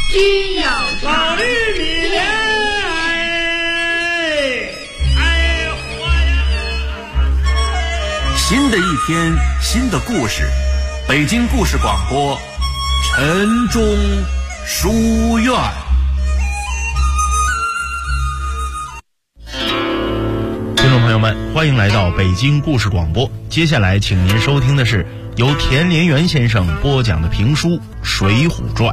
需要老绿米莲，我呀！ 新的一天，新的故事，北京故事广播，晨钟书院。 听众朋友们，欢迎来到北京故事广播。接下来，请您收听的是由田连元先生播讲的评书《水浒传》。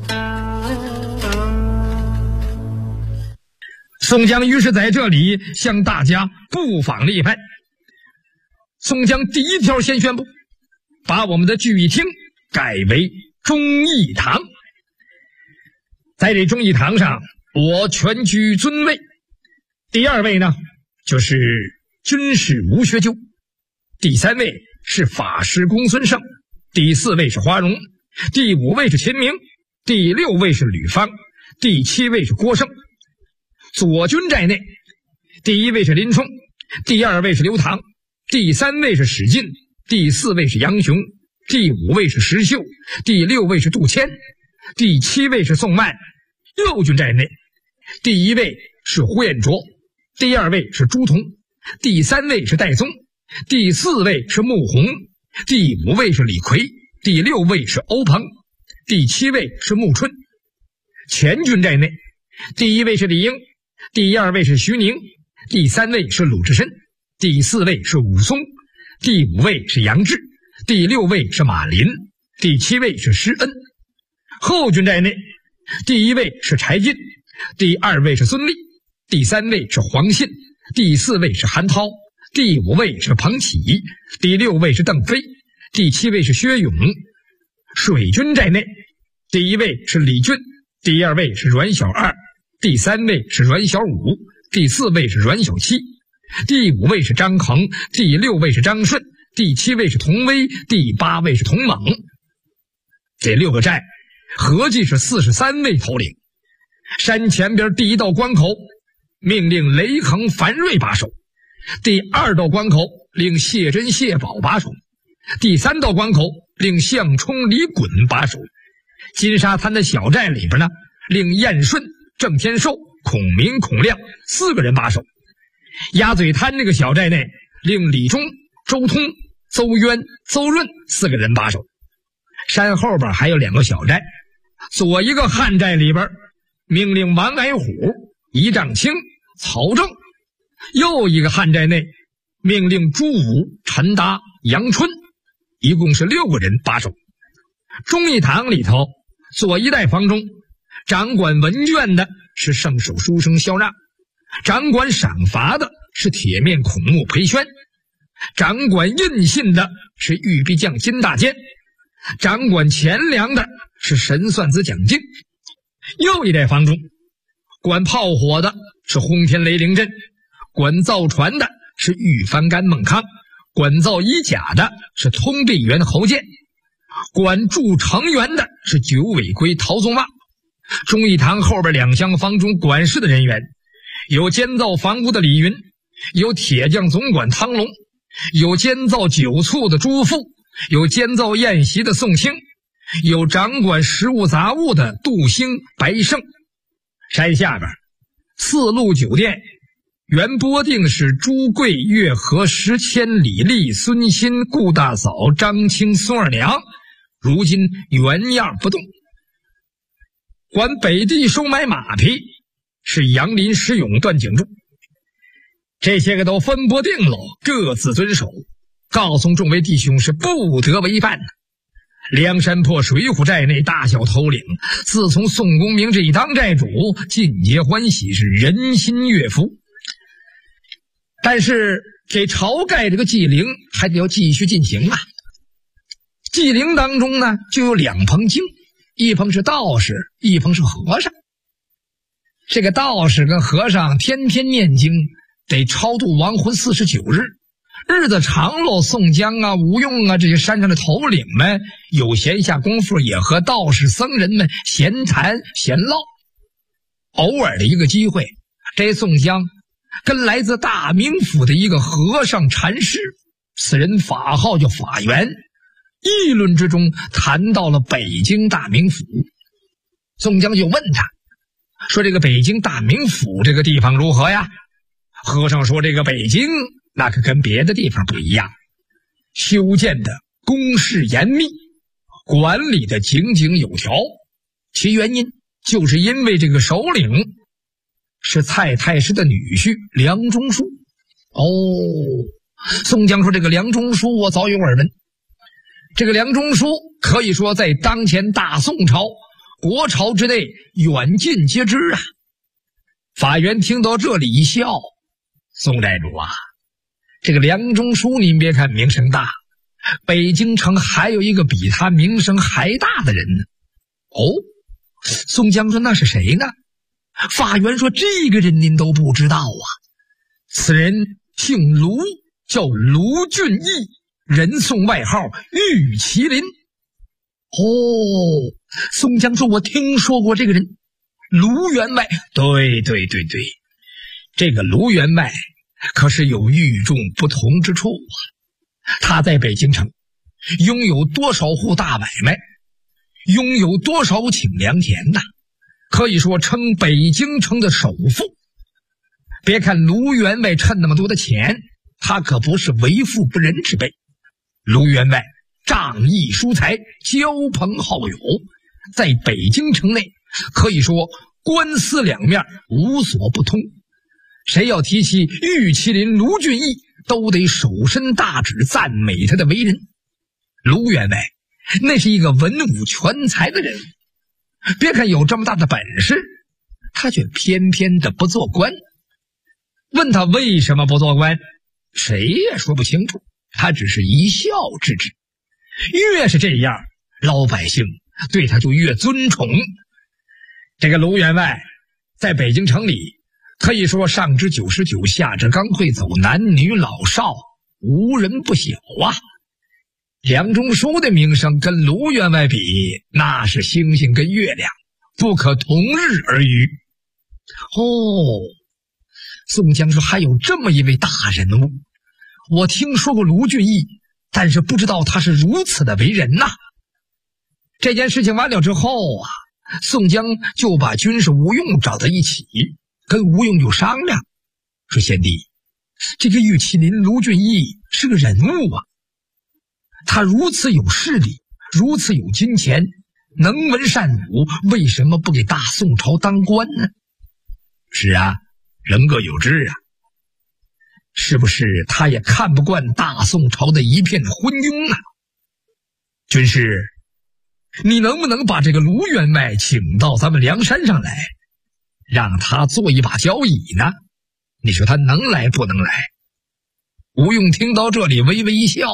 宋江于是在这里向大家布访立派。宋江第一条先宣布，把我们的聚义厅改为忠义堂。在这忠义堂上，我全居尊位。第二位呢，就是军师吴学究；第三位是法师公孙胜；第四位是花荣；第五位是秦明；第六位是吕方；第七位是郭胜。左军在内，第一位是林冲，第二位是刘唐，第三位是史进，第四位是杨雄，第五位是石秀，第六位是杜迁，第七位是宋迈。右军在内，第一位是呼延灼，第二位是朱仝，第三位是戴宗，第四位是穆弘，第五位是李逵，第六位是欧鹏，第七位是穆春。前军在内，第一位是李应，第二位是徐宁，第三位是鲁智深，第四位是武松，第五位是杨志，第六位是马林，第七位是施恩。后军在内，第一位是柴进，第二位是孙立，第三位是黄信，第四位是韩涛，第五位是彭起，第六位是邓飞，第七位是薛勇。水军在内，第一位是李俊，第二位是阮小二，第三位是阮小五，第四位是阮小七，第五位是张衡，第六位是张顺，第七位是童威，第八位是童猛。这六个寨合计是43位头领。山前边第一道关口命令雷横、樊瑞把守，第二道关口令谢珍、谢宝把守，第三道关口令项冲、李衮把守。金沙滩的小寨里边呢，令燕顺、郑天寿、孔明、孔亮4个人把守。鸭嘴滩这个小寨内，令李忠、周通、邹渊、邹润4个人把守。山后边还有2个小寨，左一个汉寨里边命令王矮虎、一丈青、曹正；右一个汉寨内命令朱武、陈达、杨春，一共是6个人把守。忠义堂里头，左一带房中掌管文卷的是圣手书生萧让，掌管赏罚的是铁面孔目裴宣，掌管印信的是玉壁将金大坚，掌管钱粮的是神算子蒋敬。右一带房中管炮火的是轰天雷凌阵，管造船的是玉翻干孟康，管造衣甲的是通臂猿侯健，管筑城垣的是九尾龟陶宗旺。忠义堂后边2厢房中管事的人员，有监造房屋的李云，有铁匠总管汤龙，有监造酒醋的朱富，有监造宴席的宋清，有掌管食物杂物的杜兴、白胜。山下边4路酒店原拨定是朱贵、岳和、石谦、李立、孙新、顾大嫂、张青、孙二娘，如今原样不动。管北地收买马匹是杨林、石勇、段景柱，这些个都分拨定了，各自遵守，告诉众位弟兄是不得违犯。梁山泊水浒寨内大小头领，自从宋公明这一当寨主，尽皆欢喜，是人心悦服。但是这晁盖这个祭陵还得要继续进行啊。祭陵当中呢，就有2棚经，一棚是道士，一棚是和尚。这个道士跟和尚天天念经，得超度亡魂49日，日子长喽。宋江啊、吴用啊这些山上的头领们有闲下功夫，也和道士僧人们闲谈闲唠。偶尔的一个机会，这宋江跟来自大名府的一个和尚禅师，此人法号叫法源，议论之中谈到了北京大名府。 宋江就问他说：“这个北京大名府这个地方如何呀？”和尚说：“这个北京那可跟别的地方不一样，修建的工事严密，管理的井井有条。其原因就是因为这个首领是蔡太师的女婿梁中书。”宋江说：“这个梁中书我早有耳闻。这个梁中书可以说在当前大宋朝国朝之内远近皆知啊。”法源听到这里一笑：“宋寨主啊，这个梁中书您别看名声大，北京城还有一个比他名声还大的人呢。”宋江说：“那是谁呢？”法源说：“这个人您都不知道啊，此人姓卢，叫卢俊义，人送外号玉麒麟。”宋江说：“我听说过这个人，卢员外。”对，这个卢员外可是有与众不同之处啊。他在北京城拥有多少户大买卖，拥有多少顷良田呐，可以说称北京城的首富。别看卢员外趁那么多的钱，他可不是为富不仁之辈。卢员外仗义疏财，交朋好友，在北京城内可以说官司两面无所不通。谁要提起玉麒麟卢俊义，都得手伸大指赞美他的为人。卢员外那是一个文武全才的人，别看有这么大的本事，他却偏偏的不做官。问他为什么不做官，谁也说不清楚，他只是一笑置之。越是这样，老百姓对他就越尊崇。这个卢员外在北京城里可以说上至99，下至刚会走，男女老少无人不晓啊。梁中书的名声跟卢员外比，那是星星跟月亮，不可同日而语。宋江说：“还有这么一位大人物，我听说过卢俊义，但是不知道他是如此的为人呐。”这件事情完了之后啊，宋江就把军师吴用找到一起，跟吴用就商量说：“贤弟，这个玉麒麟卢俊义是个人物啊，他如此有势力，如此有金钱，能文善武，为什么不给大宋朝当官呢？”“是啊，人各有志啊。是不是他也看不惯大宋朝的一片昏庸啊？”“军师，你能不能把这个卢员外请到咱们梁山上来，让他做一把交椅呢？你说他能来不能来？”吴用听到这里微微一笑：“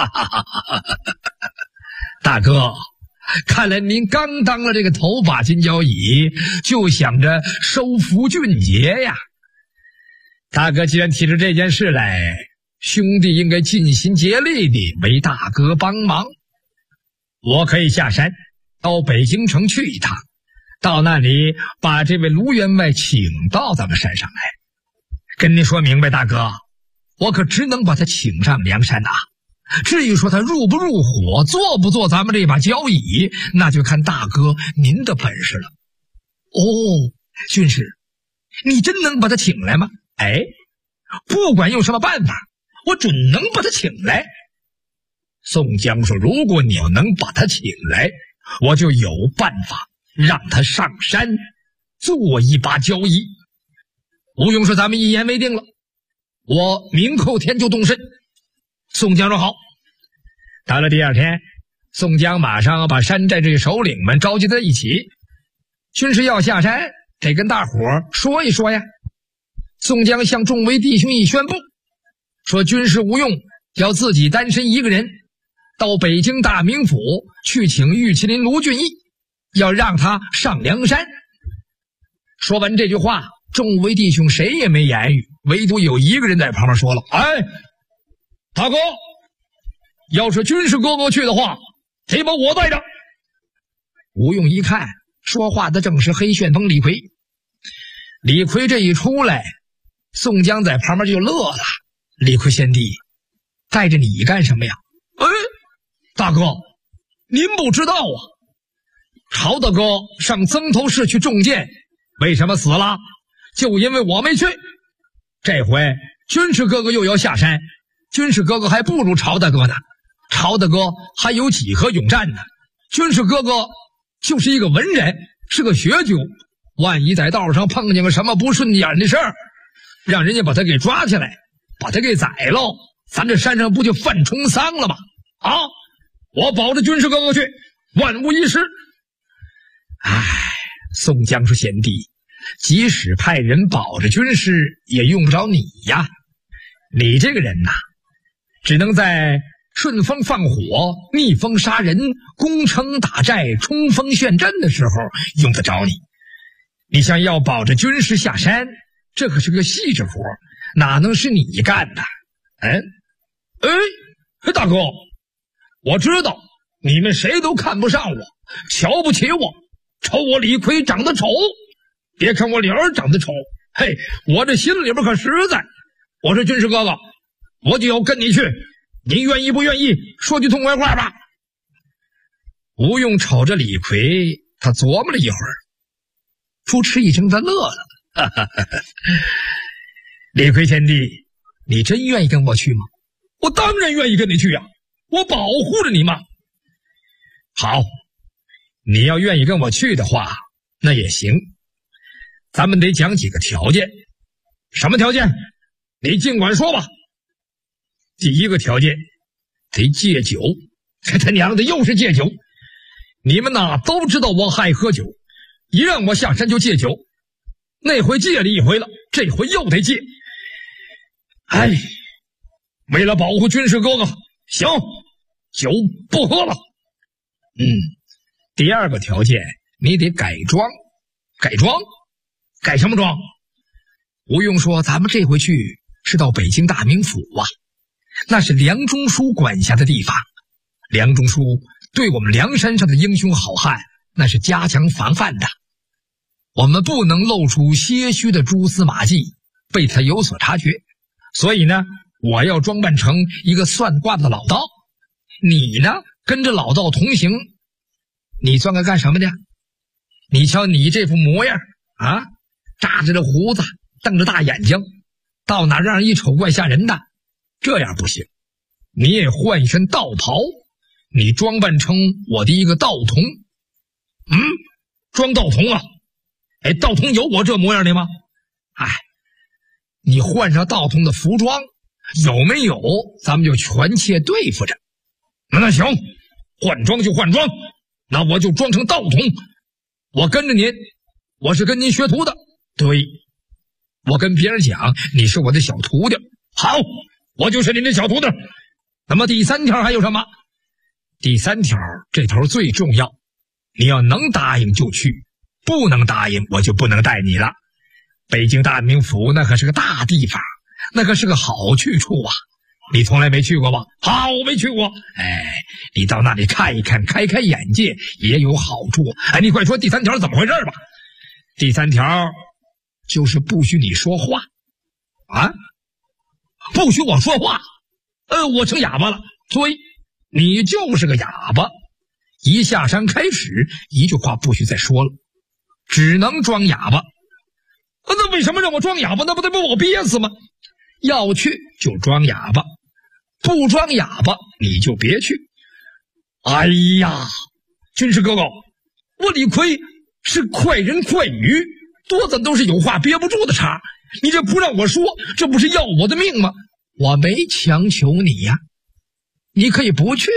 大哥，看来您刚当了这个头把金交椅，就想着收服俊杰呀。大哥既然提出这件事来，兄弟应该尽心竭力地为大哥帮忙。我可以下山到北京城去一趟，到那里把这位卢员外请到咱们山上来。跟您说明白，大哥，我可只能把他请上梁山呐。至于说他入不入伙，做不做咱们这把交椅，那就看大哥您的本事了。”“军师，你真能把他请来吗？”“不管用什么办法，我准能把他请来。”宋江说：“如果你要能把他请来，我就有办法让他上山做一把交椅。”吴用说：“咱们一言为定了，我明后天就动身。”宋江说：“好。”到了第二天，宋江马上把山寨这些首领们召集在一起，军师要下山，得跟大伙说一说呀。宋江向众位弟兄一宣布，说军师吴用要自己单身一个人到北京大名府去请玉麒麟卢俊义，要让他上梁山。说完这句话，众位弟兄谁也没言语，唯独有一个人在旁边说了：“大哥，要是军师哥哥去的话，得把我带着。”吴用一看，说话的正是黑旋风李逵。李逵这一出来，宋江在旁边就乐了：“李逵贤弟，带着你干什么呀？”“大哥，您不知道啊， 曹大哥上曾头市去中箭，为什么死了？就因为我没去。这回军师哥哥又要下山，军师哥哥还不如曹大哥呢。曹大哥还有几何勇战呢，军师哥哥就是一个文人，是个学究，万一在道上碰见个什么不顺眼的事儿，让人家把他给抓起来，把他给宰了，咱这山上不就犯冲丧了吗？啊，我保着军师哥哥去，万无一失。唉，宋江说：“贤弟，即使派人保着军师，也用不着你呀。你这个人呐，只能在顺风放火、逆风杀人、攻城打寨、冲锋陷阵的时候用得着你。你想要保着军师下山，这可是个细致活，哪能是你干的？大哥，我知道你们谁都看不上我，瞧不起我，瞅我李逵长得丑。别看我脸长得丑，嘿，我这心里边可实在。我说军师哥哥，我就要跟你去，你愿意不愿意？说句痛快话吧。”吴用瞅着李逵，他琢磨了一会儿，扑哧一声他乐了。李逵贤弟，你真愿意跟我去吗？我当然愿意跟你去啊，我保护着你嘛。好，你要愿意跟我去的话，那也行。咱们得讲几个条件。什么条件？你尽管说吧。第一个条件，得戒酒。他娘的又是戒酒！你们呐都知道我爱喝酒，一让我下山就戒酒。那回戒了一回了，这回又得戒。哎，为了保护军师哥哥，行，酒不喝了。第二个条件，你得改装。改装？改什么装？吴用说：“咱们这回去是到北京大名府啊，那是梁中书管辖的地方。梁中书对我们梁山上的英雄好汉，那是加强防范的。我们不能露出些许的蛛丝马迹，被他有所察觉。所以呢，我要装扮成一个算卦的老道，你呢跟着老道同行。你算个干什么的？你瞧你这副模样啊，扎着这胡子，瞪着大眼睛，到哪让人一瞅怪吓人的。这样不行，你也换一身道袍，你装扮成我的一个道童。装道童啊？道童有我这模样的吗？你换上道童的服装，有没有咱们就全切对付着。那行，换装就换装，那我就装成道童，我跟着您，我是跟您学徒的。对，我跟别人讲你是我的小徒弟。好，我就是您的小徒弟。那么第三条还有什么？第三条，这头最重要，你要能答应就去，不能答应我就不能带你了。北京大名府那可是个大地方，那可是个好去处啊。你从来没去过吧？好，我没去过。你到那里看一看，开开眼界也有好处。你快说第三条怎么回事吧？第三条就是不许你说话啊！不许我说话。我成哑巴了。对，你就是个哑巴。一下山开始，一句话不许再说了，只能装哑巴。那为什么让我装哑巴？那不得把我憋死吗？要去就装哑巴，不装哑巴你就别去。哎呀，军师哥哥，我李逵是快人快语，多咱都是有话憋不住的茬，你这不让我说，这不是要我的命吗？我没强求你呀，你可以不去。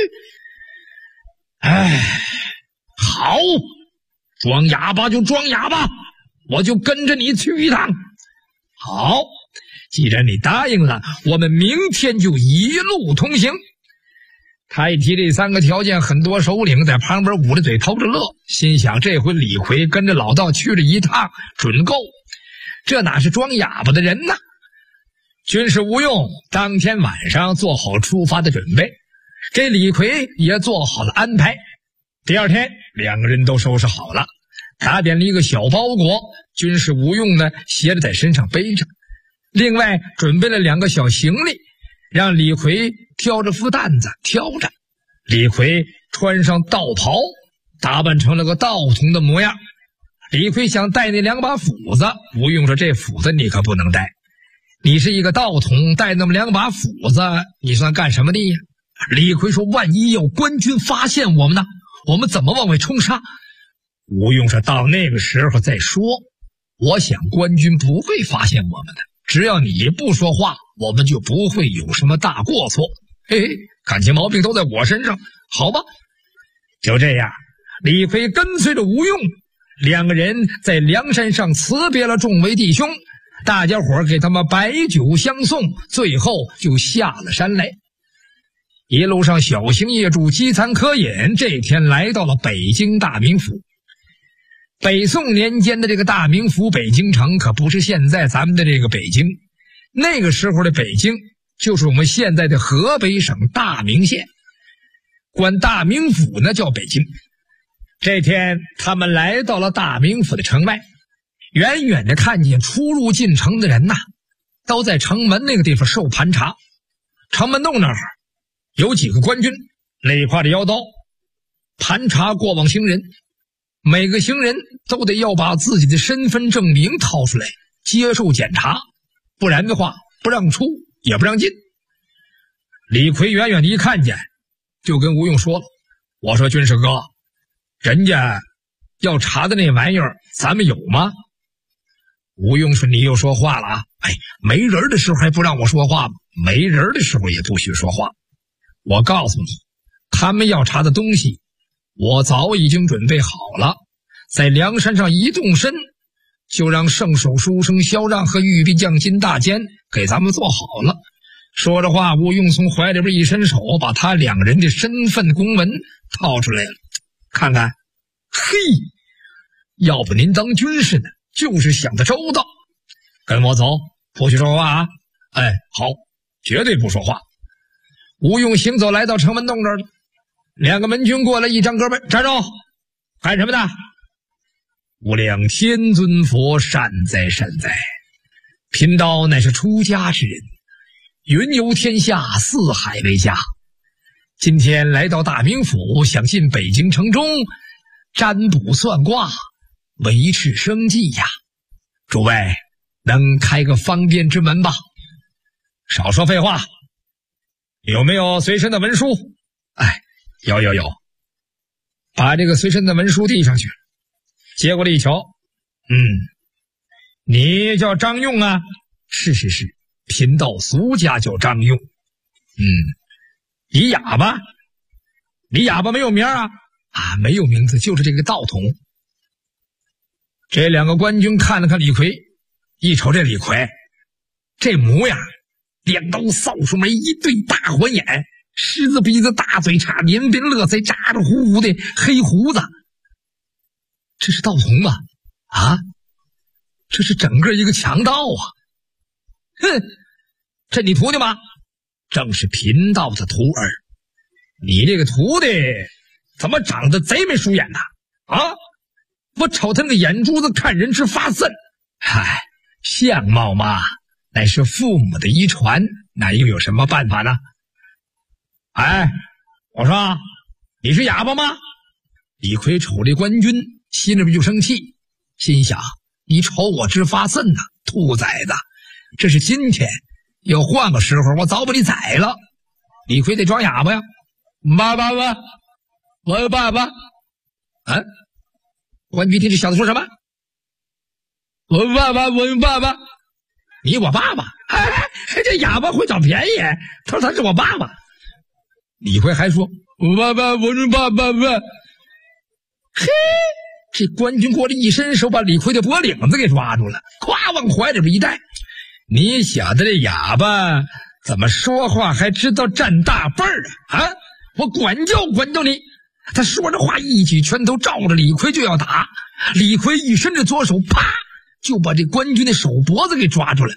好，装哑巴就装哑巴，我就跟着你去一趟。好，既然你答应了，我们明天就一路同行。他一提这三个条件，很多首领在旁边捂着嘴偷着乐，心想这回李逵跟着老道去了一趟，准够。这哪是装哑巴的人呢？军师吴用当天晚上做好出发的准备，这李逵也做好了安排。第二天，两个人都收拾好了，打点了一个小包裹，军师吴用呢携着在身上背着，另外准备了2个小行李，让李逵挑着副担子挑着。李逵穿上道袍， 打扮成了个道童的模样。李逵想带那2把斧子，吴用说这斧子你可不能带，你是一个道童，带那么2把斧子，你算干什么的呀？李逵说万一要官军发现我们呢，我们怎么往外冲杀？吴用说到那个时候再说，我想官军不会发现我们的，只要你不说话，我们就不会有什么大过错。嘿嘿，感情毛病都在我身上，好吧。就这样，李逵跟随着吴用，2个人在梁山上辞别了众位弟兄，大家伙给他们摆酒相送，最后就下了山来。一路上小行夜住，饥餐渴饮，这天来到了北京大名府。北宋年间的这个大名府北京城可不是现在咱们的这个北京，那个时候的北京就是我们现在的河北省大名县，管大名府呢叫北京。这天他们来到了大名府的城外，远远的看见出入进城的人呐，都在城门那个地方受盘查。城门洞那儿有几个官军累挎着腰刀盘查过往行人，每个行人都得要把自己的身份证明掏出来接受检查，不然的话不让出也不让进。李逵远远的一看见，就跟吴用说了，我说军师哥，人家要查的那玩意儿咱们有吗？吴用说你又说话了啊！哎，没人的时候还不让我说话吗？没人的时候也不许说话。我告诉你，他们要查的东西我早已经准备好了，在梁山上一动身，就让圣手书生萧让和玉臂将金大坚给咱们做好了。说着话，吴用从怀里边一伸手，把他2人的身份公文掏出来了，看看，嘿，要不您当军师呢，就是想得周到。跟我走，不许说话啊！哎，好，绝对不说话。吴用行走来到城门洞这儿了，2个门军过来，一张胳膊，站住！干什么的？无量天尊佛，善哉善哉！贫道乃是出家之人，云游天下，四海为家。今天来到大名府，想进北京城中占卜算卦，维持生计呀。诸位能开个方便之门吧？少说废话，有没有随身的文书？哎，有。把这个随身的文书递上去，接过来一瞧，你叫张用啊？是，贫道俗家叫张用。你哑巴？你哑巴没有名啊？啊，没有名字，就是这个道童。这2个官军看了看李逵，一瞅这李逵这模样，2刀扫帚眉，一对大环眼，狮子鼻子，大嘴叉，连边乐腮，扎着呼呼的黑胡子，这是道童吗？啊，这是整个一个强盗啊！哼，这你徒弟吗？正是贫道的徒儿。你这个徒弟怎么长得贼眉鼠眼呢？啊，我瞅他那个眼珠子看人是发瘆。嗨，相貌嘛，乃是父母的遗传，那又有什么办法呢？哎，我说你是哑巴吗？李逵瞅这官军，心里边就生气，心想你瞅我直发瘆呐，兔崽子！这是今天，要换个时候我早把你宰了。李逵得装哑巴呀，爸爸，我有爸爸。啊，官兵听这小子说什么？我有爸爸。你我爸爸？哎，这哑巴会找便宜，他说他是我爸爸。李逵还说我爸爸，我是爸爸。嘿，这官军过来一伸手，把李逵的脖领子给抓住了，咵往怀里边一带。你小子这哑巴怎么说话还知道占大辈儿啊？我管教你！他说着话，一举拳头照着李逵就要打。李逵一伸着左手，啪就把这官军的手脖子给抓住了。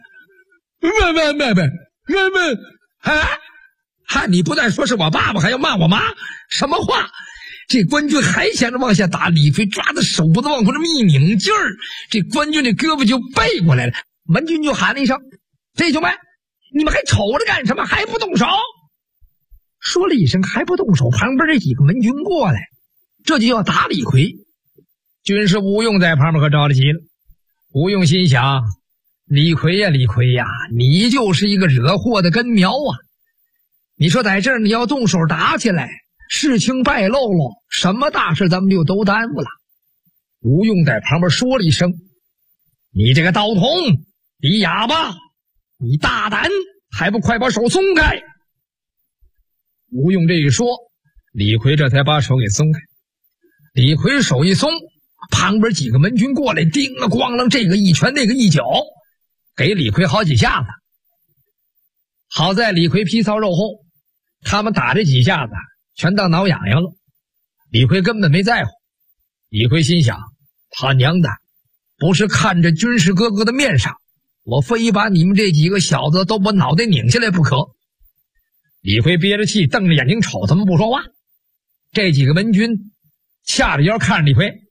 你不但说是我爸爸，还要骂我妈，什么话？这官军还想着往下打，李逵抓着手脖子往回这么一拧劲儿，这官军的胳膊就背过来了。文军就喊了一声：弟兄们，你们还瞅着干什么？还不动手？说了一声还不动手，旁边这几个门军过来， 这就要打李逵。军师吴用在旁边可着了急了。吴用心想，李逵呀，李逵呀，你就是一个惹祸的根苗啊！你说在这儿你要动手打起来，事情败露了，什么大事咱们就都耽误了。吴用在旁边说了一声：“你这个道童，你哑巴，你大胆，还不快把手松开！”吴用这一说，李逵这才把手给松开。李逵手一松，旁边几个门军过来，叮了咣啷，这个一拳那个一脚，给李逵好几下子。好在李逵皮糙肉厚，他们打这几下子全当挠痒痒了，李逵根本没在乎。李逵心想，他娘的，不是看着军师哥哥的面上，我非把你们这几个小子都把脑袋拧下来不可。李逵憋着气，瞪着眼睛瞅他们不说话。这几个门军掐着腰看着李逵，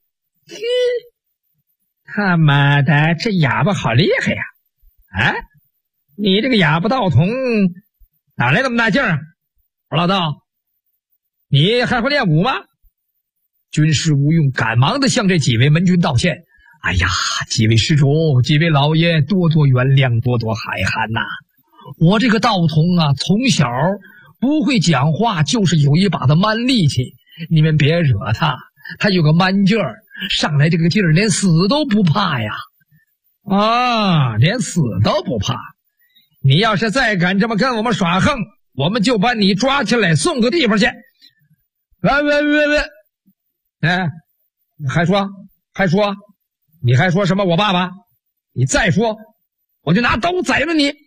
他妈的，这哑巴好厉害呀！啊，你这个哑巴道童哪来那么大劲儿啊？我老道，你还会练武吗？军师吴用赶忙的向这几位门军道歉：“哎呀，几位施主，几位老爷，多多原谅，多多海涵呐！我这个道童啊，从小不会讲话，就是有一把的蛮力气，你们别惹他，他有个蛮劲儿，上来这个劲儿连死都不怕呀！啊，连死都不怕！你要是再敢这么跟我们耍横，我们就把你抓起来送个地方去！哎，还说，你还说什么我爸爸？你再说，我就拿刀宰了你！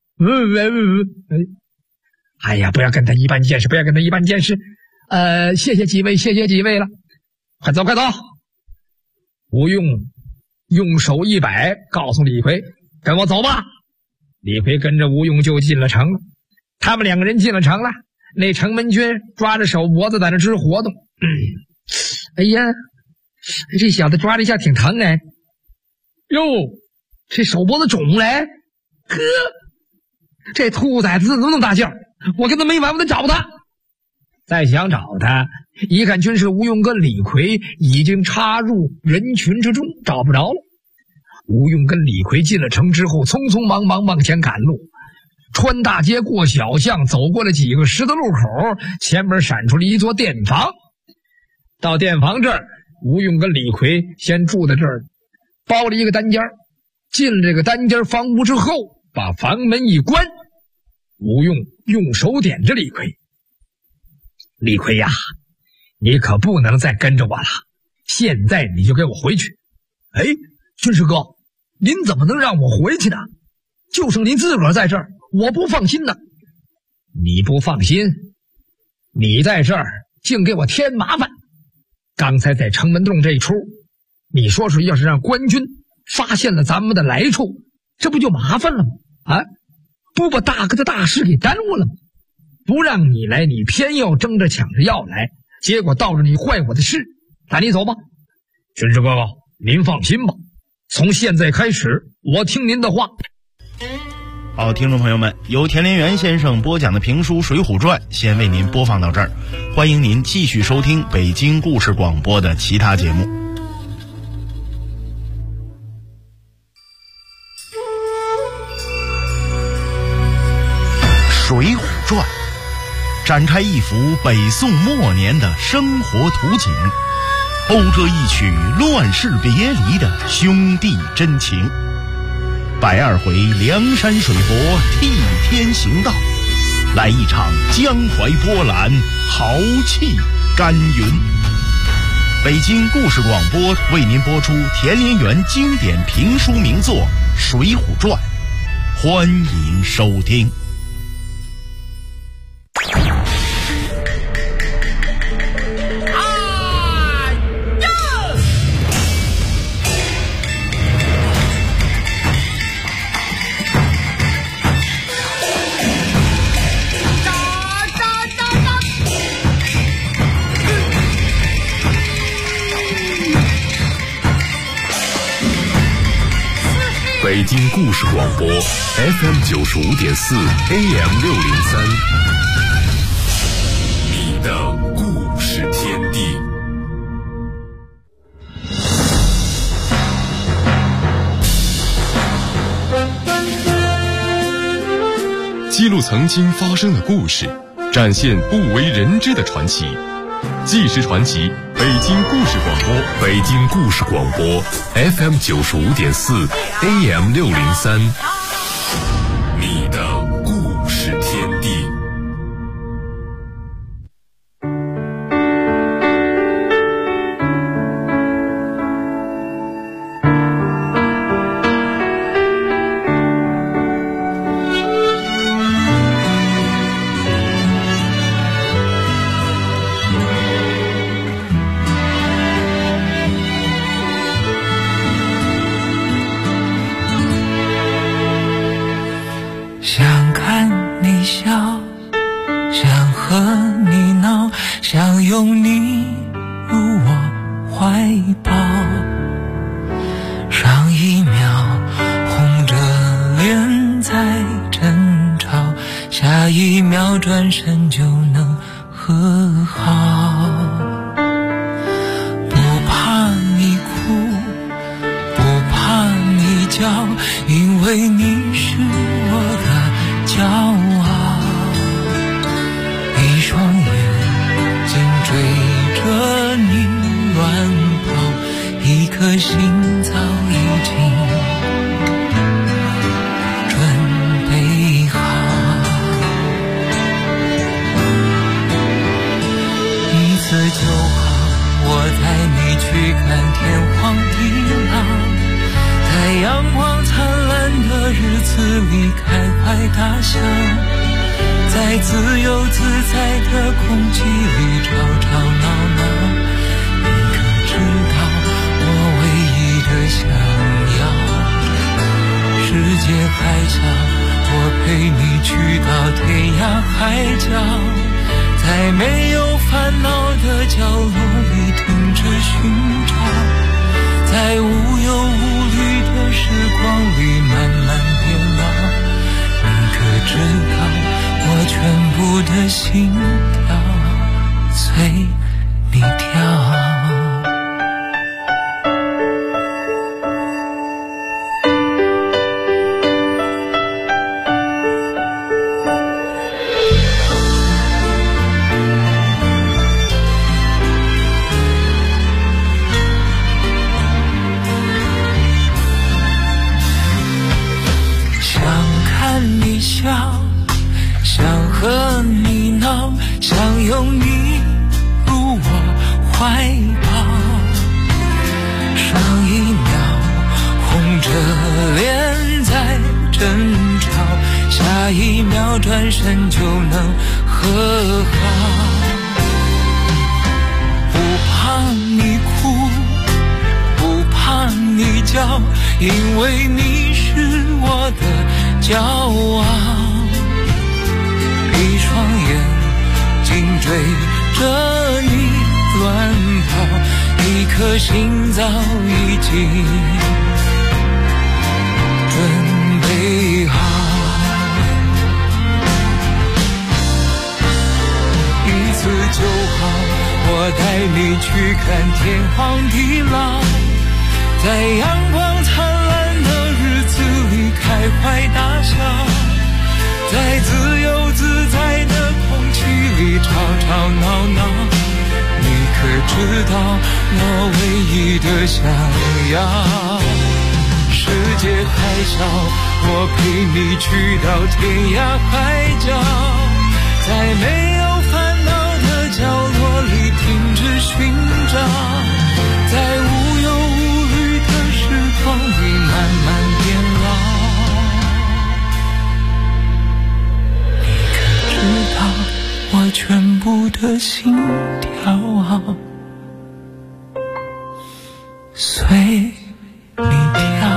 哎呀，不要跟他一般见识，不要跟他一般见识。谢谢几位了，快走！吴用用手一摆，告诉李逵：“跟我走吧。”李逵跟着吴用就进了城了。他们两个人进了城了，那城门军抓着手脖子在那直活动。哎呀，这小子抓了一下挺疼哎。哟，这手脖子肿嘞。呵，这兔崽子怎么那么大劲儿？我跟他没完，我得找他。再想找他，一看军师吴用跟李逵已经插入人群之中，找不着了。吴用跟李逵进了城之后，匆匆忙忙往前赶路，穿大街过小巷，走过了几个十字路口，前面闪出了一座店房。到店房这儿，吴用跟李逵先住在这儿，包了一个单间。进了这个单间房屋之后，把房门一关，吴用用手点着李逵：“李逵呀，你可不能再跟着我了，现在你就给我回去。”“哎，军师哥，您怎么能让我回去呢？就剩您自个儿在这儿，我不放心呢。”“你不放心？你在这儿净给我添麻烦。刚才在城门洞这一出，你说是要是让官军发现了咱们的来处，这不就麻烦了吗？啊，不把大哥的大事给耽误了吗？不让你来，你偏要争着抢着要来，结果到着你坏我的事。那你走吧。军师哥哥，您放心吧，从现在开始，我听您的话。” 好，听众朋友们，由田连元先生播讲的评书《水浒传》先为您播放到这儿，欢迎您继续收听北京故事广播的其他节目。《水浒传》展开一幅北宋末年的生活图景，勾勒一曲乱世别离的兄弟真情。120回梁山水泊替天行道，来一场江淮波澜，豪气干云。北京故事广播为您播出田连元经典评书名作《水浒传》，欢迎收听。 北京故事广播 FM95.4 AM603，你的故事天地。 记录曾经发生的故事，展现不为人知的传奇。纪实传奇，北京故事广播， 北京故事广播 FM 95.4 AM 603，你的故事天地。 想看你笑，想和你闹，想拥你入我怀抱。上一秒红着脸在争吵，下一秒转身就能和好。不怕你哭，不怕你叫，因为你是我的骄傲。一双眼睛追着你乱跑，一颗心早已经准备好。一次就好，我带你去看天荒地老，在阳光灿烂的日子里开怀大笑，在自由自在的空气里吵吵闹闹。你可知道我唯一的想要，世界还小，我陪你去到天涯海角，在没有烦恼的角落里停止寻找，在无忧无虑的时光里慢慢变老。你可知道我全部的心跳随你跳。想和你闹，想拥你入我怀抱。上一秒红着脸在争吵，下一秒转身就能和好。不怕你哭，不怕你叫，因为你是我的骄傲。一双眼睛追着你乱跑，一颗心早已经准备好。一次就好，我带你去看天荒地老，在阳光灿烂的日子里开怀大笑，在自由自在的空气里吵吵闹闹。你可知道我唯一的想要，世界还小，我陪你去到天涯海角，在没有烦恼的角落里停止寻找，在无忧无虑的时光里慢慢变老。知道我全部的心跳随你跳。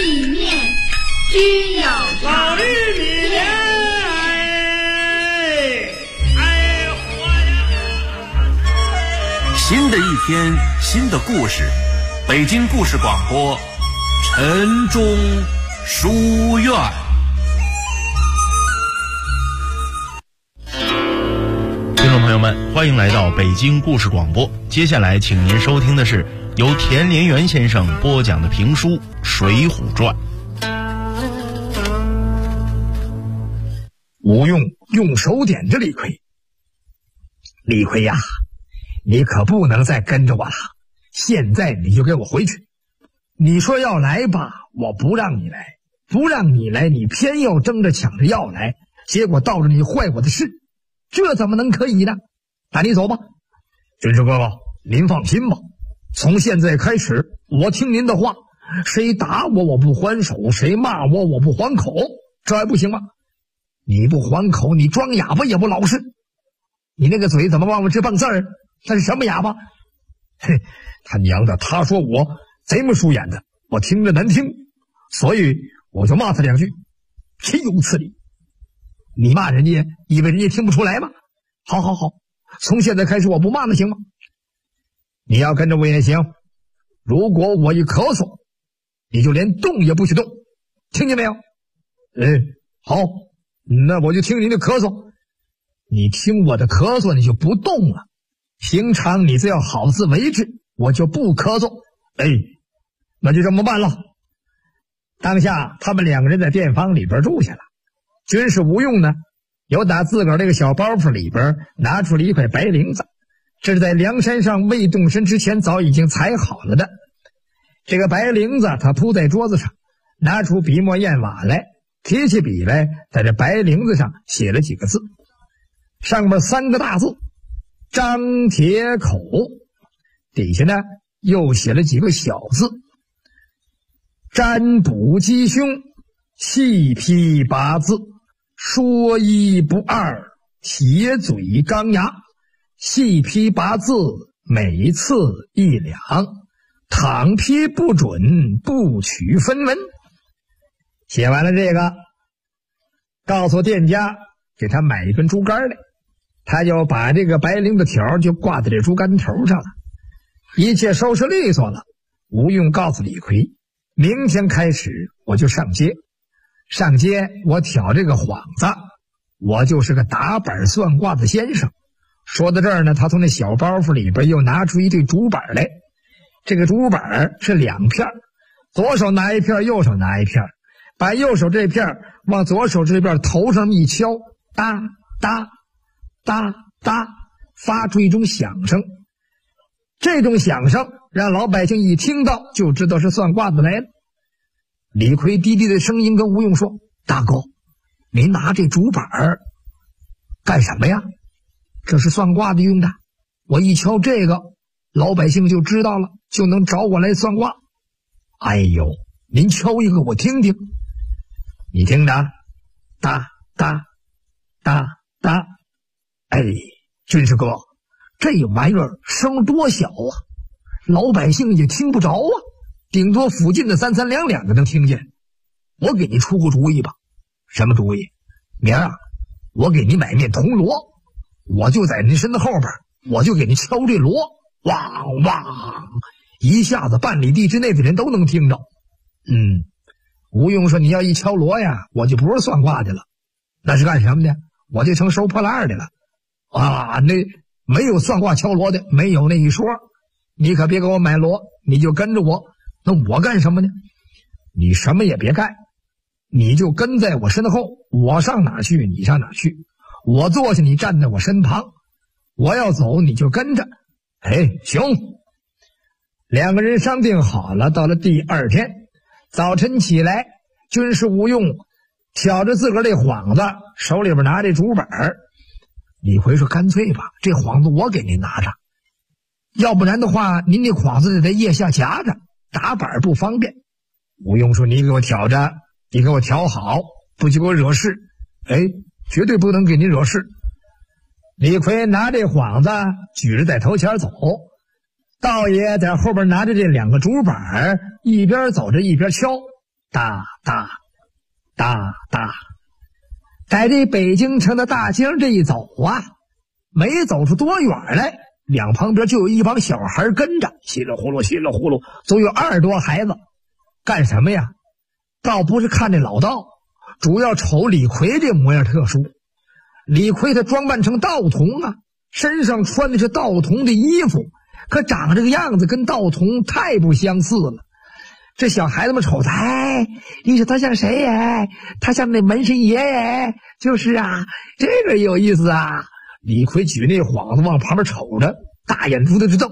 老绿米莲， 的一天，新的故事，北京故事广播，陈忠书院。 听众朋友们，欢迎来到北京故事广播。接下来，请您收听的是由田连元先生播讲的评书《水浒传》。 吴用用手点着李逵：“李逵呀，你可不能再跟着我了，现在你就给我回去。你说要来吧，我不让你来；不让你来，你偏要争着抢着要来，结果到了你坏我的事，这怎么能可以呢？那你走吧。军师哥哥，您放心吧，从现在开始，我听您的话，谁打我我不还手，谁骂我我不还口，这还不行吗？你不还口，你装哑巴也不老实。你那个嘴怎么往我这蹦字儿？那是什么哑巴？嘿，他娘的，他说我贼么疏眼的，我听着难听，所以我就骂他两句，岂有此理！你骂人家，以为人家听不出来吗？好，从现在开始我不骂了，行吗？你要跟着我也行，如果我一咳嗽，你就连动也不许动，听见没有？好，那我就听你的咳嗽。你听我的咳嗽，你就不动了。平常你只要好自为之，我就不咳嗽。那就这么办了。当下他们两个人在店房里边住下了。军师吴用呢，又打自个儿那个小包袱里边拿出了一块白绫子，这是在梁山上未动身之前早已经裁好了的。这个白绫子他铺在桌子上，拿出笔墨砚瓦来，提起笔来，在这白绫子上写了几个字，上面3个大字张铁口，底下呢又写了几个小字占卜吉凶，细批八字，说一不二，铁嘴钢牙，细批八字，每次1两，倘批不准，不取分文。写完了这个，告诉店家给他买一根竹竿来，他就把这个白绫的条就挂在这竹竿头上了。一切收拾利索了，吴用告诉李逵，明天开始我就上街我挑这个幌子，我就是个打板算卦的先生。说到这儿呢，他从那小包袱里边又拿出一对竹板来，这个竹板是2片，左手拿一片，右手拿一片，把右手这片往左手这边头上一敲，哒哒哒哒，发出一种响声。这种响声让老百姓一听到就知道是算卦的来了。李逵低低的声音跟吴用说：“大哥，您拿这竹板干什么呀？这是算卦的用的，我一敲这个，老百姓就知道了，就能找我来算卦。”哎呦，您敲一个我听听。你听着，哒哒哒哒。军师哥，这玩意儿声多小啊，老百姓也听不着啊，顶多附近的3、3、2、2的能听见。我给你出个主意吧。什么主意？明儿我给你买面铜锣，我就在您身后边，我就给你敲这锣，汪汪，一下子半里地之内的人都能听着。吴用说：“你要一敲锣呀，我就不是算卦的了，那是干什么的？我就成收破烂的了。那没有算卦敲锣的，没有那一说。你可别给我买锣，你就跟着我。那我干什么呢？你什么也别干，你就跟在我身后，我上哪去你上哪去，我坐下你站在我身旁，我要走你就跟着。行。2个人商定好了，到了第2天早晨起来，军师吴用挑着自个儿这幌子，手里边拿这竹板。李逵说：“干脆吧，这幌子我给您拿着，要不然的话，您这幌子得在腋下夹着，打板不方便。”吴用说：“你给我挑着，你给我挑好，不许给我惹事。绝对不能给你惹事。”李逵拿这幌子举着在头前走，道爷在后边拿着这2个竹板，一边走着一边敲，哒哒哒哒。在这北京城的大街上这一走啊，没走出多远来， 两旁边就有一帮小孩跟着，稀里呼噜稀里呼噜，总有20多孩子。干什么呀？倒不是看这老道，主要瞅李逵这模样特殊。李逵他装扮成道童啊，身上穿的是道童的衣服，可长这个样子跟道童太不相似了。这小孩子们瞅他，哎，你说他像谁呀？他像那门神爷耶。就是啊，这个有意思啊。李逵举那幌子往旁边瞅着，大眼珠子直瞪。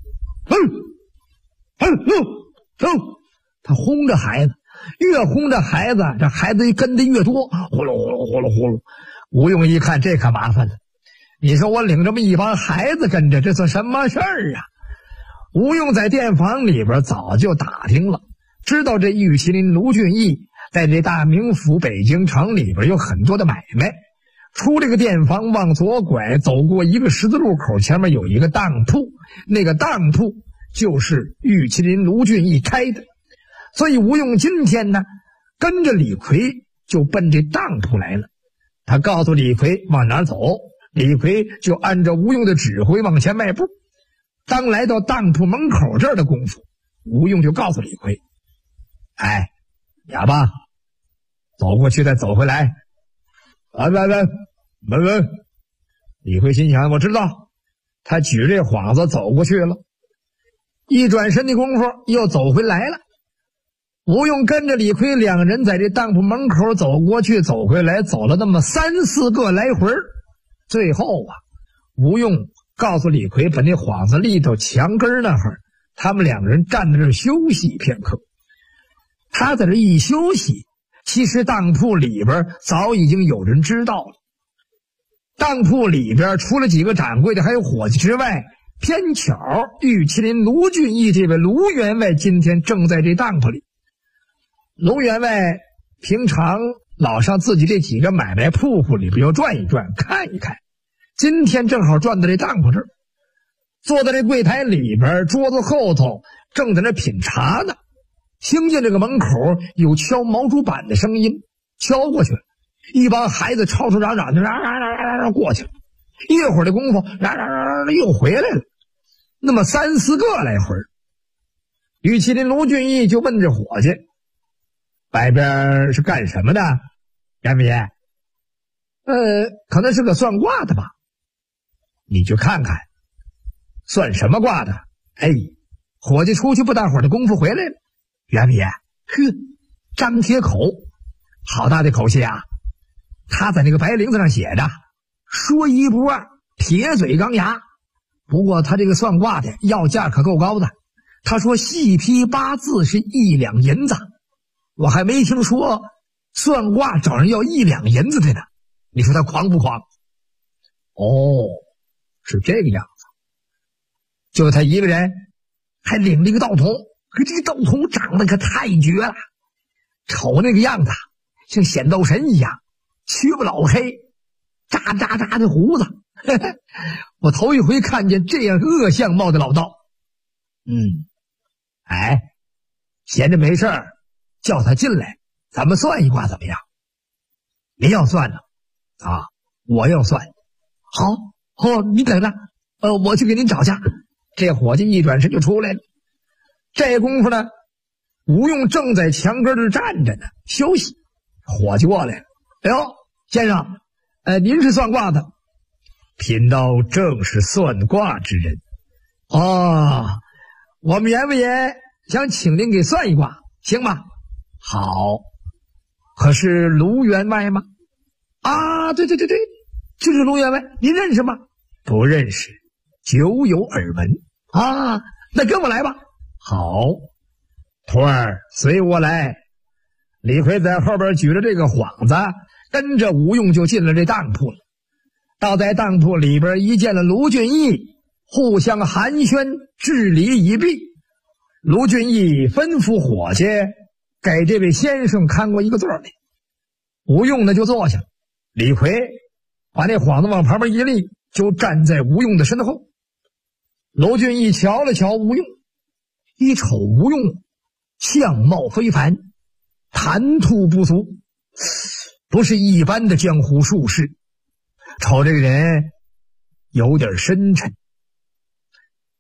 他轰着孩子，越轰着孩子，这孩子跟的越多，呼噜呼噜呼噜呼噜。吴用一看，这可麻烦了。你说我领这么一帮孩子跟着，这算什么事儿啊？吴用在店房里边早就打听了，知道这玉麒麟卢俊义在这大名府北京城里边有很多的买卖。出这个店房往左拐，走过一个十字路口，前面有一个当铺，那个当铺就是玉麒麟卢俊义开的。所以吴用今天呢，跟着李逵就奔这当铺来了。他告诉李逵往哪走，李逵就按照吴用的指挥往前迈步。当来到当铺门口这儿的功夫，吴用就告诉李逵：“哎，哑巴，走过去再走回来。”闻。李逵心想，我知道。他举这幌子走过去了，一转身的功夫又走回来了。吴用跟着李逵两人在这当铺门口走过去走回来，走了那么3、4个来回。最后啊，吴用告诉李逵把那幌子立到墙根那会儿，他们两人站在这儿休息片刻。他在这一休息，其实当铺里边早已经有人知道了。当铺里边除了几个掌柜的还有伙计之外，偏巧玉麒麟卢俊义这位卢员外今天正在这当铺里。卢员外平常老上自己这几个买卖铺户里边要转一转看一看，今天正好转到这当铺这儿，坐在这柜台里边桌子后头正在那品茶呢。听见这个门口有敲毛竹板的声音，敲过去了，一帮孩子吵吵嚷嚷的过去了，一会儿的功夫又回来了，那么3、4个来回。玉麒麟卢俊义就问这伙计：“外边是干什么的？员外爷？可能是个算卦的吧。你去看看，算什么卦的？”哎，伙计出去不大会儿的功夫回来了。员外爷，张铁口，好大的口气啊！他在那个白绫子上写着说一不二，铁嘴钢牙。不过他这个算卦的要价可够高的，他说细批8字是1两银子，我还没听说算卦找人要1两银子的呢。你说他狂不狂？哦，是这个样子。就他一个人，还领了一个道童，可这个道童长得可太绝了，瞅那个样子像显道神一样，黢不老黑，扎的胡子。我头一回看见这样恶相貌的老道。哎，闲着没事儿，叫他进来，咱们算一卦怎么样？您要算呢？啊，我要算。好，你等着，我去给您找去。这伙计一转身就出来了。这功夫呢，吴用正在墙根儿站着呢，休息。伙计过来了：“哎呦，先生，您是算卦的？”贫道正是算卦之人。哦，我们员外爷想请您给算一卦，行吗？好。可是卢员外吗？啊，对，就是卢员外，您认识吗？不认识，久有耳闻。啊，那跟我来吧。好，徒儿随我来。李逵在后边举着这个幌子，跟着吴用就进了这当铺了。到在当铺里边一见了卢俊义，互相寒暄，致礼已毕。卢俊义吩咐伙计给这位先生看过一个座来。吴用呢就坐下了，李逵把那幌子往旁边一立，就站在吴用的身后。卢俊义瞧了瞧吴用，一瞅吴用相貌非凡，谈吐不俗，不是一般的江湖术士。瞅这个人有点深沉，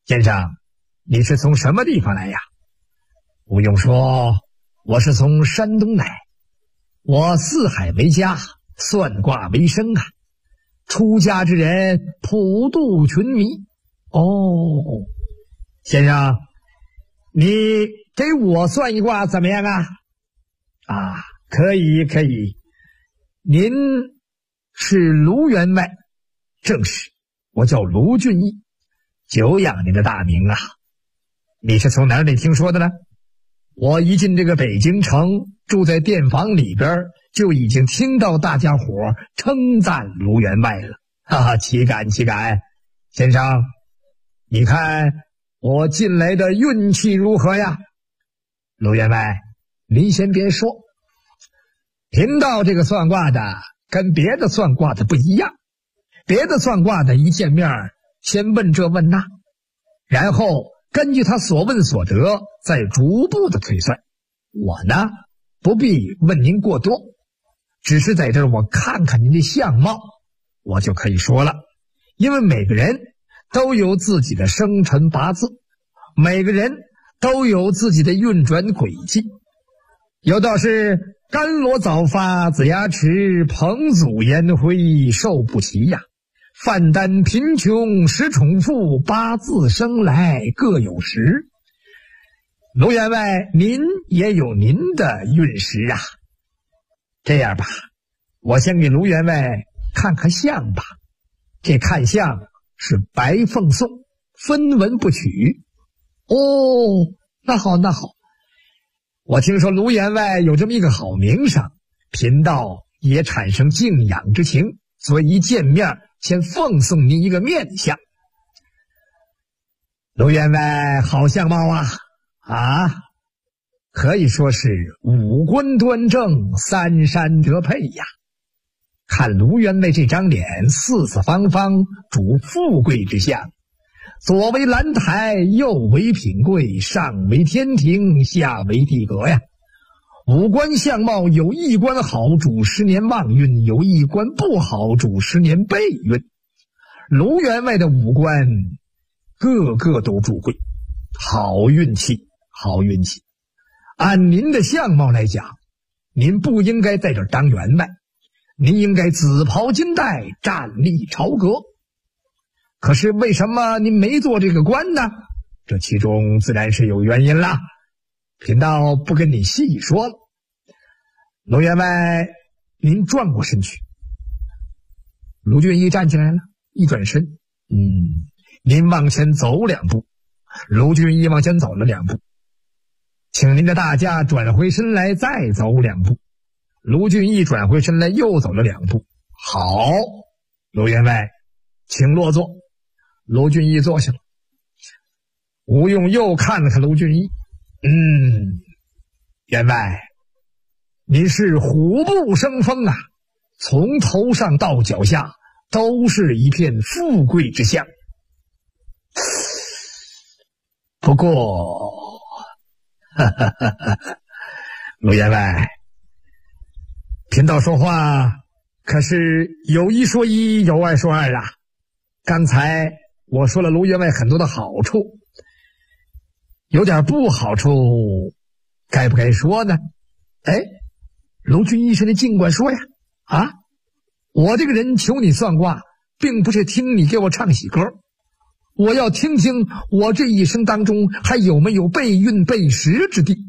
先生，你是从什么地方来呀？吴用说，我是从山东来，我四海为家，算卦为生啊，出家之人，普度群迷。哦，先生，你给我算一卦怎么样啊？啊，可以可以。您是卢员外？正是，我叫卢俊义，久仰您的大名啊。你是从哪里听说的呢？我一进这个北京城，住在店房里边，就已经听到大家伙称赞卢员外了。哈哈，岂敢岂敢。先生，你看我近来的运气如何呀？卢员外，您先别说，贫道这个算卦的跟别的算卦的不一样，别的算卦的一见面先问这问那，然后根据他所问所得再逐步的推算。我呢，不必问您过多，只是在这儿我看看您的相貌，我就可以说了。因为每个人都有自己的生辰八字，每个人都有自己的运转轨迹。有道是甘罗早发子牙迟，彭祖颜辉寿不齐呀。范丹贫穷时重复，八字生来各有时。卢员外，您也有您的运势啊。这样吧，我先给卢员外看看相吧。这看相是白凤送，分文不取。哦，那好那好。我听说卢员外有这么一个好名声，贫道也产生敬仰之情，所以一见面先奉送您一个面相。卢员外好相貌啊，可以说是五官端正，三山得配呀。看卢员外这张脸，四四方方，主富贵之相，左为兰台，右为品贵，上为天庭，下为地阁呀。五官相貌有一官好，主10年旺运；有一官不好，主10年背运。卢员外的五官个个都主贵，好运气，好运气。按您的相貌来讲，您不应该在这儿当员外，您应该紫袍金带，站立朝阁。可是为什么您没做这个官呢？这其中自然是有原因啦，贫道不跟你细说了。卢员外，您转过身去。卢俊义站起来了，一转身，您往前走2步。卢俊义往前走了2步。请您的大驾转回身来，再走2步。卢俊义转回身来，又走了2步。好，卢员外，请落座。卢俊义坐下了。吴用又看了看卢俊义，员外，您是虎步生风啊，从头上到脚下都是一片富贵之相。不过卢员外，贫道说话可是有一说一，有二说二啊。刚才我说了卢员外很多的好处，有点不好处，该不该说呢？卢俊义说，你尽管说呀。我这个人求你算卦，并不是听你给我唱喜歌，我要听听我这一生当中还有没有背运背时之地。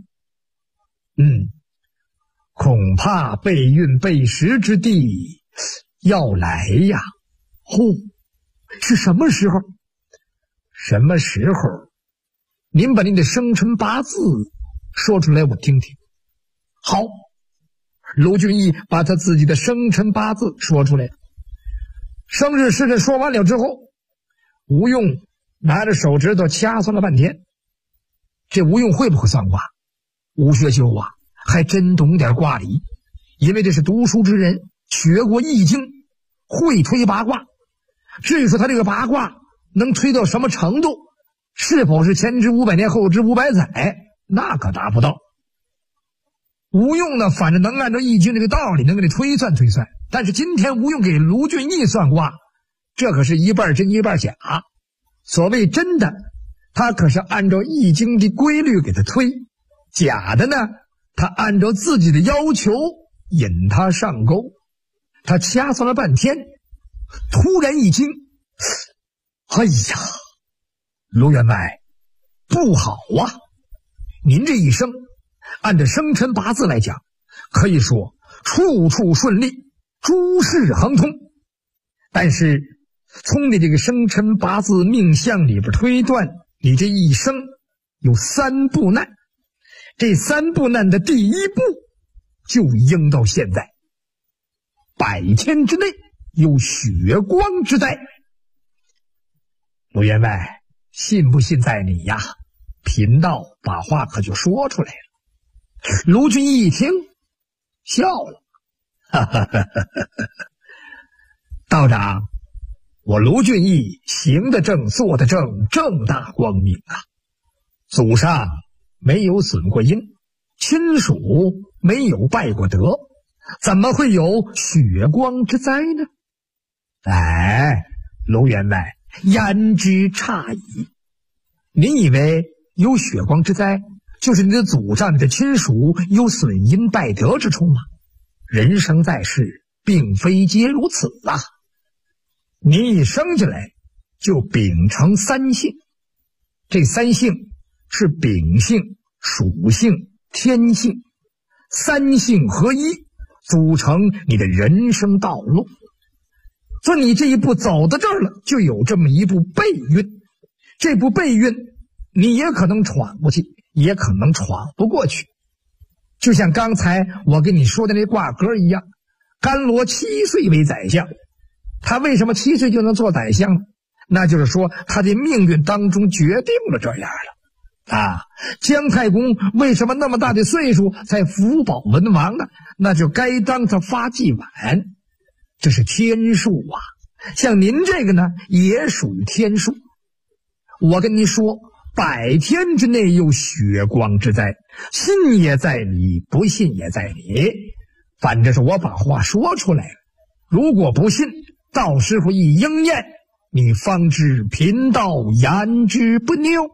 恐怕背运背时之地要来呀。是什么时候？什么时候？您把您的生辰八字说出来我听听。好，卢俊义把他自己的生辰八字说出来了。生日时辰说完了之后，吴用拿着手指头掐算了半天。这吴用会不会算卦？吴学究啊，还真懂点卦理，因为这是读书之人，学过易经，会推八卦。至于说他这个八卦能推到什么程度，是否是前知500年后知500载，那可达不到。吴用呢，反正能按照易经这个道理能给你推算推算，但是今天吴用给卢俊义算卦，这可是一半真一半假。所谓真的他可是按照易经的规律给他推，假的呢，他按照自己的要求引他上钩。他掐算了半天，突然一惊，哎呀，卢员外，不好啊！您这一生按照生辰八字来讲，可以说处处顺利，诸事亨通。但是从你这个生辰八字命相里边推断，你这一生有3步难。这3步难的第一步就应到现在，100天之内有血光之灾。卢员外，信不信在你呀？贫道把话可就说出来了。卢俊义一听笑了，哈哈哈哈哈！道长，我卢俊义行得正，坐得正，正大光明啊！祖上没有损过阴，亲属没有败过德，怎么会有血光之灾呢？哎，卢员外，言之差矣。您以为有血光之灾就是你的祖上、你的亲属有损阴败德之处吗？人生在世，并非皆如此啊！你一生下来就秉承3性，这3性是秉性、属性、天性，3性合一，组成你的人生道路。所以你这一步走到这儿了，就有这么一步背运。这步背运，你也可能闯过去，也可能闯不过去。就像刚才我跟你说的那卦格一样，甘罗7岁为宰相，他为什么7岁就能做宰相呢？那就是说他的命运当中决定了这样了啊。姜太公为什么那么大的岁数才福保文王呢？那就该当他发祭晚，这是天数啊。像您这个呢，也属于天数。我跟你说，100天之内有血光之灾，信也在你，不信也在你。反正是我把话说出来了，如果不信，到时候一应验，你方知贫道言之不谬。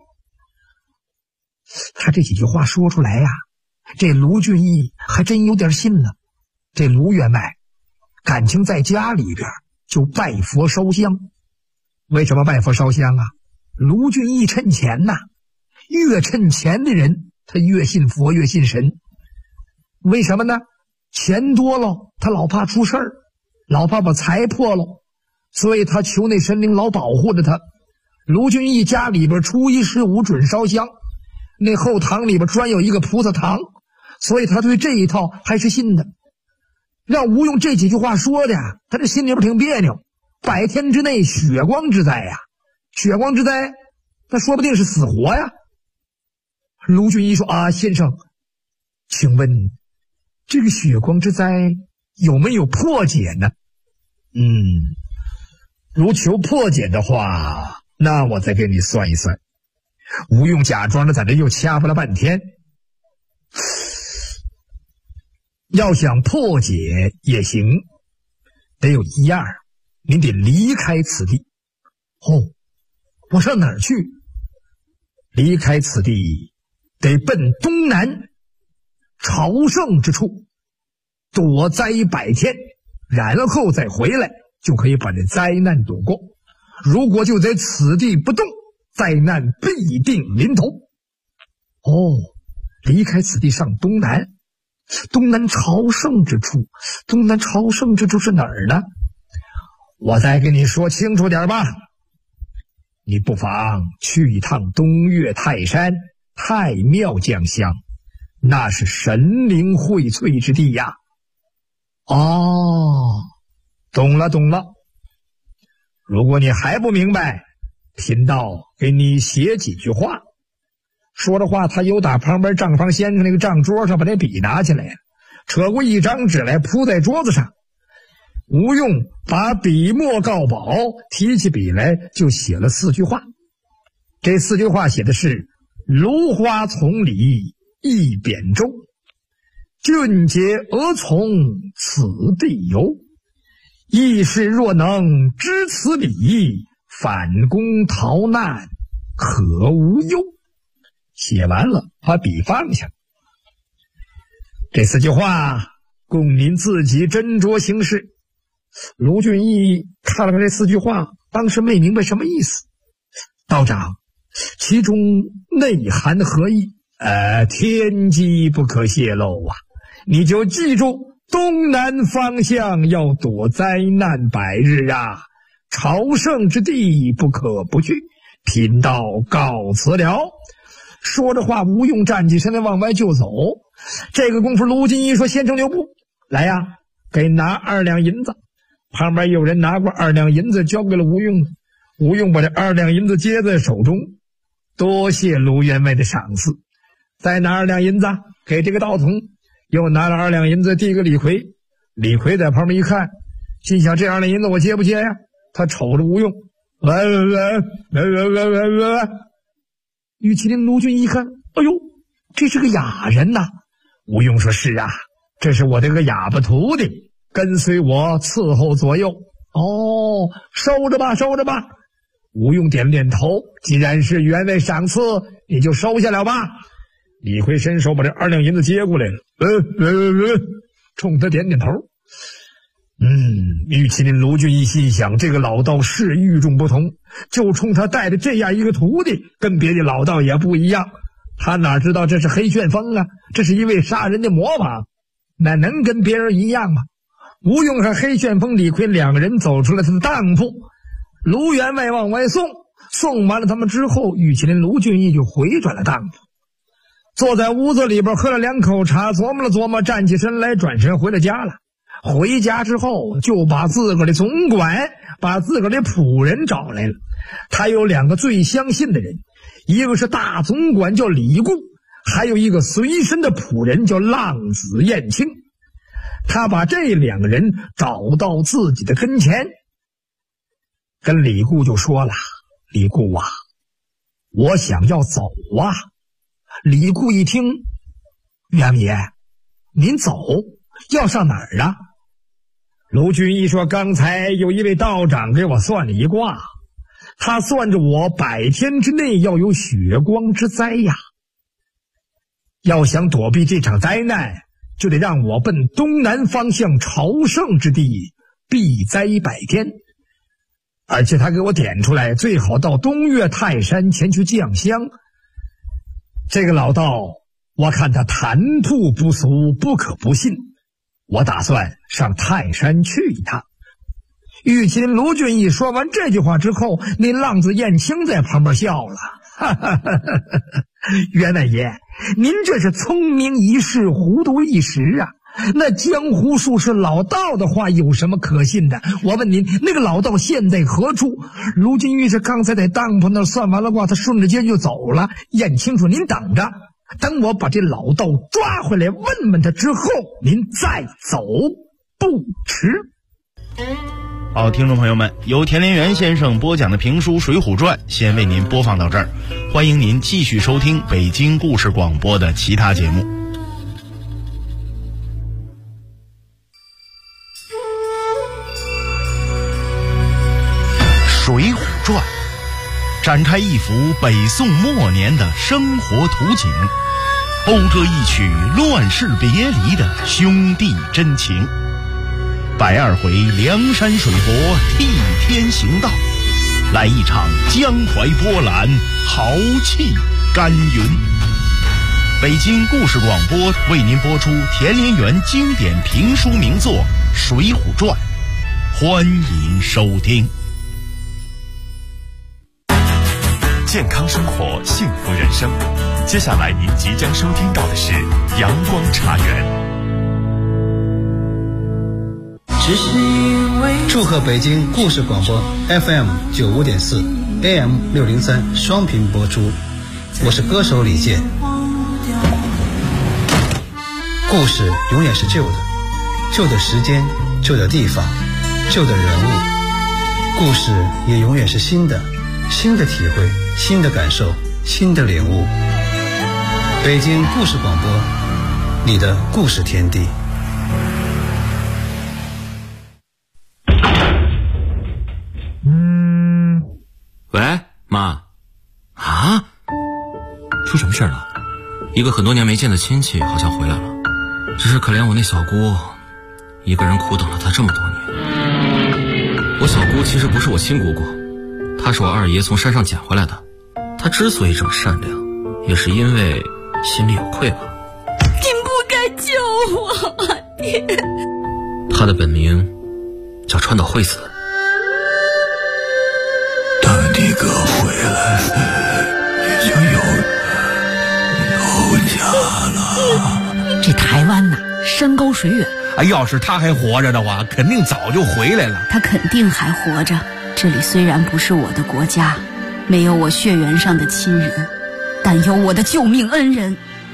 他这几句话说出来呀，这卢俊义还真有点信了。这卢员外感情在家里边就拜佛烧香。为什么拜佛烧香啊？卢俊义趁钱呐，越趁钱的人他越信佛，越信神。为什么呢？钱多了他老怕出事儿，老怕把财破了，所以他求那神灵老保护着他。卢俊义家里边初一十五准烧香，那后堂里边专有一个菩萨堂，所以他对这一套还是信的。让吴用这几句话说的呀，他这心里边挺别扭。100天之内血光之灾呀，血光之灾，那说不定是死活呀。卢俊义说啊，先生，请问这个血光之灾有没有破解呢？如求破解的话，那我再给你算一算。吴用假装的在这又掐巴了半天。要想破解也行，得有一样，您得离开此地。哦，我上哪儿去？离开此地，得奔东南朝圣之处，躲灾100天，然后再回来，就可以把这灾难躲过。如果就在此地不动，灾难必定临头。哦，离开此地上东南，东南朝圣之处，东南朝圣之处是哪儿呢？我再跟你说清楚点吧。你不妨去一趟东岳泰山太庙将相，那是神灵荟萃之地呀。哦，懂了懂了。如果你还不明白，贫道给你写几句话。说着话，他又打旁边账房先生那个账桌上把这笔拿起来了，扯过一张纸来铺在桌子上。吴用把笔墨告宝，提起笔来就写了4句话。这4句话写的是：芦花丛里一扁舟，俊杰俄从此地游，义士若能知此理，反攻逃难可无忧。写完了，把笔放下。这4句话供您自己斟酌行事。卢俊义看了看这4句话，当时没明白什么意思。道长，其中内涵何意？天机不可泄露啊！你就记住，东南方向要躲灾难100日啊！朝圣之地不可不去。贫道告辞了。说着话，吴用站起身来往外就走。这个功夫，卢俊义说：“先生留步，来呀，给拿2两银子。”旁边有人拿过2两银子交给了吴用。吴用把这2两银子接在手中，多谢卢员外的赏赐。再拿2两银子给这个道童，又拿了2两银子递给李逵。李逵在旁边一看，心想：这2两银子我接不接呀？他瞅着吴用，来。玉麒麟卢俊一看，哎呦，这是个哑人呐！吴用说：“是啊，这是我这个哑巴徒弟，跟随我伺候左右。”哦，收着吧，收着吧。吴用点了点头，既然是员外赏赐，你就收下了吧。李逵伸手把这2两银子接过来了，冲他点点头。玉麒麟卢俊义心想，这个老道是与众不同，就冲他带的这样一个徒弟，跟别的老道也不一样。他哪知道这是黑旋风啊，这是一位杀人的魔法，那能跟别人一样吗？吴用和黑旋风李逵2个人走出了他的当铺，卢员外往外送完了他们之后，玉麒麟卢俊义就回转了当铺，坐在屋子里边喝了2口茶，琢磨了琢磨，站起身来，转身回了家了。回家之后，就把自个儿的总管，把自个儿的仆人找来了。他有2个最相信的人，一个是大总管叫李固，还有一个随身的仆人叫浪子燕青。他把这2个人找到自己的跟前，跟李固就说了：“李固啊，我想要走啊。”李固一听：“员爷，您走要上哪儿啊？”卢俊义说：“刚才有一位道长给我算了一卦，他算着我100天之内要有血光之灾呀。要想躲避这场灾难，就得让我奔东南方向朝圣之地避灾100天。而且他给我点出来，最好到东岳泰山前去降香。这个老道，我看他谈吐不俗，不可不信。我打算上泰山去一趟。”玉麒麟卢俊义说完这句话之后，那浪子燕青在旁边笑了：“员外爷，您这是聪明一世，糊涂一时啊！那江湖术士老道的话有什么可信的？我问您，那个老道现在何处？”卢俊义是刚才在当铺那算完了卦，他顺着街就走了。燕青说：“您等着，等我把这老道抓回来，问问他之后，您再走不迟。” 好，听众朋友们，由田连元先生播讲的评书《水浒传》先为您播放到这儿，欢迎您继续收听北京故事广播的其他节目。《水浒传》展开一幅北宋末年的生活图景，讴歌一曲乱世别离的兄弟真情。120回梁山水泊替天行道，来一场江淮波澜，豪气干云。北京故事广播为您播出田连元经典评书名作《水浒传》，欢迎收听。 健康生活，幸福人生。接下来您即将收听到的是阳光茶园。 祝贺北京故事广播 FM 95.4 AM 603双频播出，我是歌手李健。故事永远是旧的，旧的时间，旧的地方，旧的人物。故事也永远是新的，新的体会，新的感受，新的领悟。北京故事广播，你的故事天地。 喂，妈。啊？ 出什么事了？一个很多年没见的亲戚好像回来了，只是可怜我那小姑一个人苦等了他这么多年。我小姑其实不是我亲姑姑，她是我二爷从山上捡回来的。她之所以这么善良，也是因为心里有愧吧。 您不该救我，爹。 她的本名叫川岛惠子。 等你哥回来，你就有家了。 这台湾呐，山高水远。 要是他还活着的话，肯定早就回来了。 他肯定还活着。这里虽然不是我的国家，没有我血缘上的亲人，但有我的救命恩人。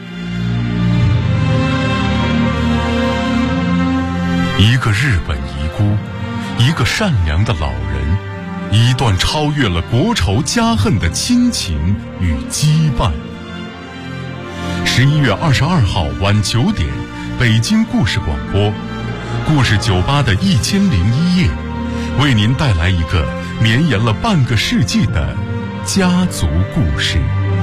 一个日本遗孤，一个善良的老人，一段超越了国仇家恨的亲情与羁绊。11月22号晚9点，北京故事广播，故事酒吧的1001夜，为您带来一个绵延了半个世纪的家族故事。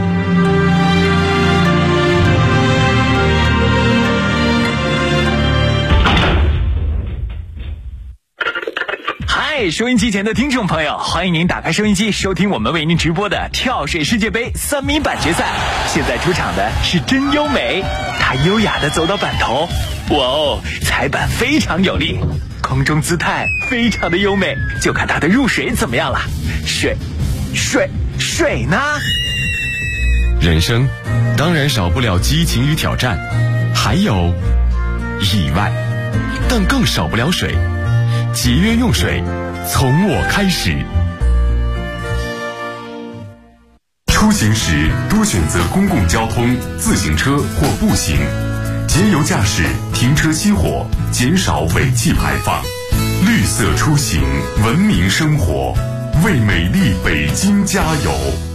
嗨，收音机前的听众朋友，欢迎您打开收音机，收听我们为您直播的跳水世界杯3米板决赛。现在出场的是真优美，她优雅地走到板头，哇哦，踩板非常有力，空中姿态非常的优美，就看她的入水怎么样了。水呢？ 人生当然少不了激情与挑战，还有意外，但更少不了水。节约用水，从我开始。出行时多选择公共交通、自行车或步行，节油驾驶，停车熄火，减少尾气排放。绿色出行，文明生活，为美丽北京加油。